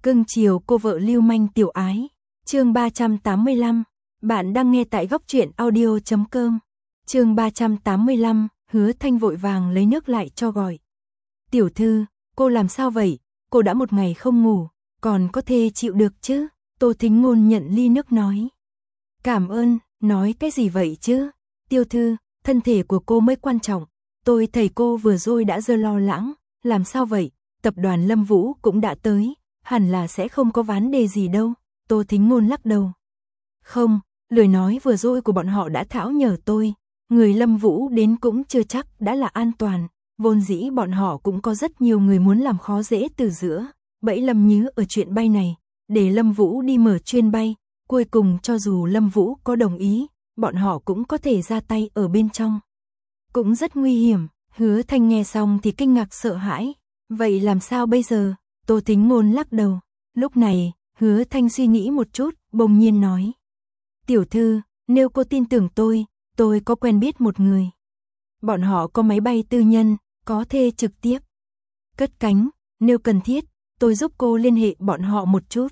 Cưng chiều cô vợ lưu manh tiểu ái. Chương 385. Bạn đang nghe tại góc truyện audio.com. Chương 385, Hứa Thanh vội vàng lấy nước lại cho gọi. Tiểu thư, cô làm sao vậy? Cô đã một ngày không ngủ, còn có thể chịu được chứ? Tô Thính Ngôn nhận ly nước nói. Cảm ơn, nói cái gì vậy chứ? Tiểu thư, thân thể của cô mới quan trọng. Tôi thấy cô vừa rồi đã lo lắng. Làm sao vậy? Tập đoàn Lâm Vũ cũng đã tới. Hẳn là sẽ không có vấn đề gì đâu. Tô Thính Ngôn lắc đầu. Không, lời nói vừa rồi của bọn họ đã thảo nhờ tôi. Người Lâm Vũ đến cũng chưa chắc đã là an toàn. Vốn dĩ bọn họ cũng có rất nhiều người muốn làm khó dễ từ giữa. Bẫy Lâm Nhứ ở chuyện bay này, để Lâm Vũ đi mở chuyến bay. Cuối cùng cho dù Lâm Vũ có đồng ý, bọn họ cũng có thể ra tay ở bên trong. Cũng rất nguy hiểm. Hứa Thanh nghe xong thì kinh ngạc sợ hãi. Vậy làm sao bây giờ? Tô Thính Ngôn lắc đầu. Lúc này, Hứa Thanh suy nghĩ một chút, bỗng nhiên nói. Tiểu thư, nếu cô tin tưởng tôi có quen biết một người. Bọn họ có máy bay tư nhân, có thể trực tiếp cất cánh, nếu cần thiết, tôi giúp cô liên hệ bọn họ một chút.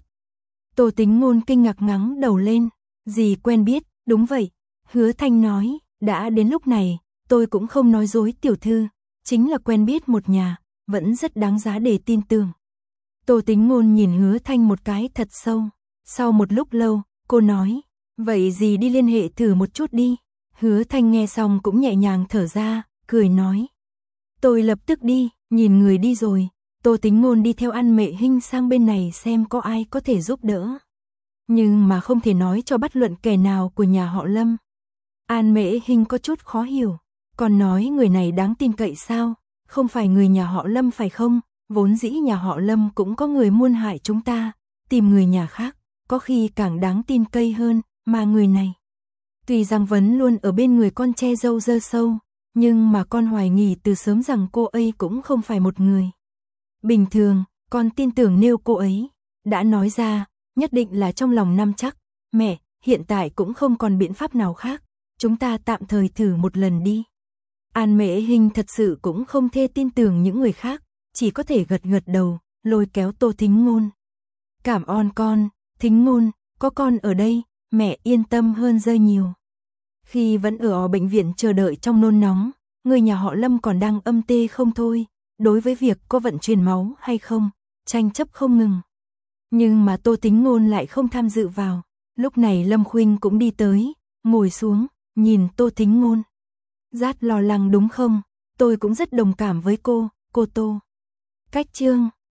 Tô Thính Ngôn kinh ngạc ngẩng đầu lên. Gì quen biết, đúng vậy. Hứa Thanh nói, đã đến lúc này, tôi cũng không nói dối tiểu thư, chính là quen biết một nhà, vẫn rất đáng giá để tin tưởng. Tô Thính Ngôn nhìn Hứa Thanh một cái thật sâu. Sau một lúc lâu, cô nói, vậy gì đi liên hệ thử một chút đi. Hứa Thanh nghe xong cũng nhẹ nhàng thở ra, cười nói. Tôi lập tức đi, nhìn người đi rồi. Tô Thính Ngôn đi theo An Mệ Hinh sang bên này xem có ai có thể giúp đỡ. Nhưng mà không thể nói cho bất luận kẻ nào của nhà họ Lâm. An Mệ Hinh có chút khó hiểu. Còn nói người này đáng tin cậy sao? Không phải người nhà họ Lâm phải không? Vốn dĩ nhà họ Lâm cũng có người muốn hại chúng ta. Tìm người nhà khác, có khi càng đáng tin cậy hơn. Mà người này, tuy rằng vẫn luôn ở bên người con che dâu dơ sâu, nhưng mà con hoài nghi từ sớm rằng cô ấy cũng không phải một người bình thường. Con tin tưởng nếu cô ấy đã nói ra, nhất định là trong lòng nắm chắc. Mẹ, hiện tại cũng không còn biện pháp nào khác, chúng ta tạm thời thử một lần đi. An Mễ Hinh thật sự cũng không thể tin tưởng những người khác, chỉ có thể gật gật đầu, lôi kéo Tô Thính Ngôn. Cảm ơn con, Thính Ngôn, có con ở đây, mẹ yên tâm hơn rất nhiều. Khi vẫn ở bệnh viện chờ đợi trong nôn nóng, người nhà họ Lâm còn đang âm tê không thôi, đối với việc có vận chuyển máu hay không, tranh chấp không ngừng. Nhưng mà Tô Thính Ngôn lại không tham dự vào. Lúc này Lâm Khuynh cũng đi tới, ngồi xuống, nhìn Tô Thính Ngôn. Rất lo lắng đúng không? Tôi cũng rất đồng cảm với cô Tô. Cách chương